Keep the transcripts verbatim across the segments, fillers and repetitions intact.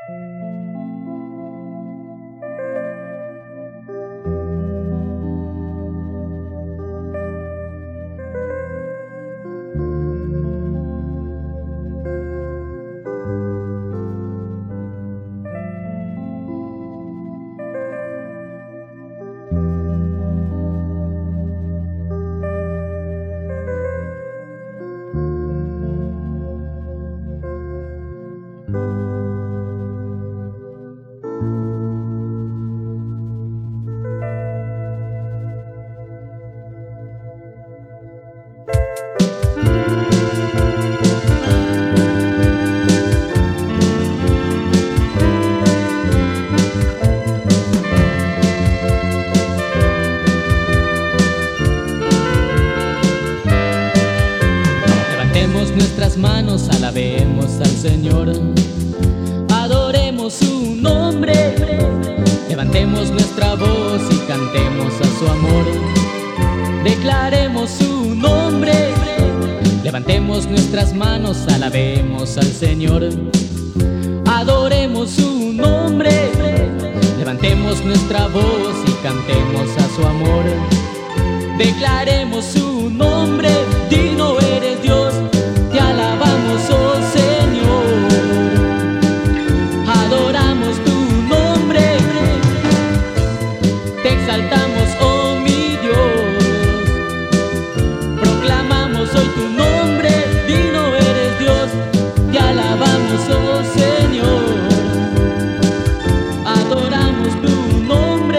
Nuestras manos, alabemos al Señor, adoremos su nombre, levantemos nuestra voz y cantemos a su amor, declaremos su nombre, levantemos nuestras manos, alabemos al Señor, adoremos su nombre, levantemos nuestra voz y cantemos a su amor, declaremos su nombre, digno eres Dios. Te alabamos, oh Señor, adoramos tu nombre, te exaltamos, oh mi Dios, proclamamos hoy tu nombre, digno eres Dios, te alabamos, oh Señor, adoramos tu nombre,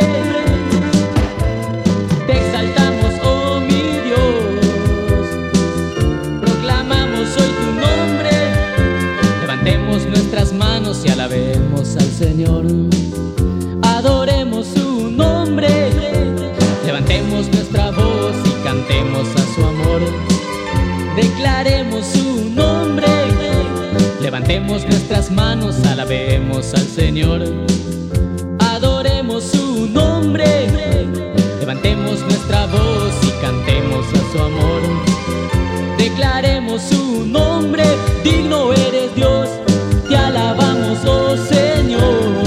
te exaltamos, oh mi Dios, proclamamos hoy tu nombre, levantemos nuestras manos y alabemos al Señor, adoremos su nombre, levantemos nuestra voz y cantemos a su amor, declaremos su nombre, levantemos nuestras manos, alabemos al Señor, adoremos su nombre, levantemos nuestra voz y cantemos a su amor, declaremos su nombre, digno eres Dios, te alabamos, oh Señor,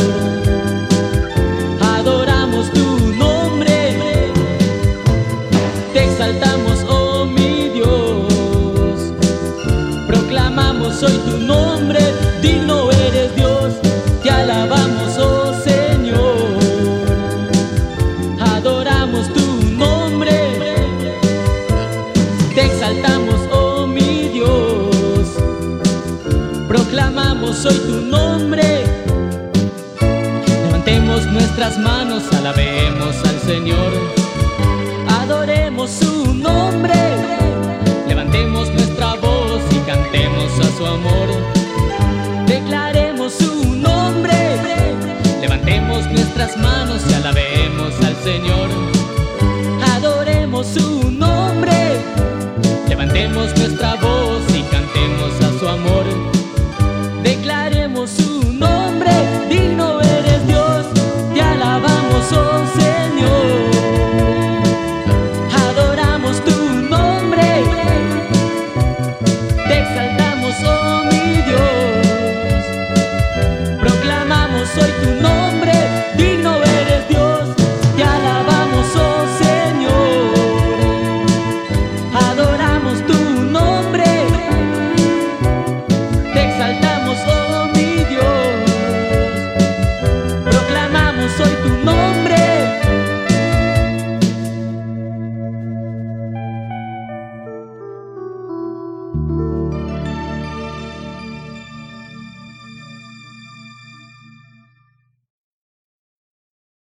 adoramos tu nombre, te exaltamos, oh mi Dios, proclamamos hoy tu nombre, digno eres Dios, te alabamos, oh Señor, adoramos tu nombre, te exaltamos, oh mi Dios, proclamamos hoy tu nombre, levantemos nuestras manos, alabemos al Señor, adoremos su nombre, levantemos nuestra voz y cantemos a su amor, declaremos su nombre, levantemos nuestras manos y alabemos al Señor, adoremos su nombre, levantemos nuestra voz y cantemos a su amor, declaremos su nombre, digno eres Dios, te alabamos, oh Señor, adoramos tu nombre, te exaltamos, oh mi Dios, proclamamos hoy tu nombre,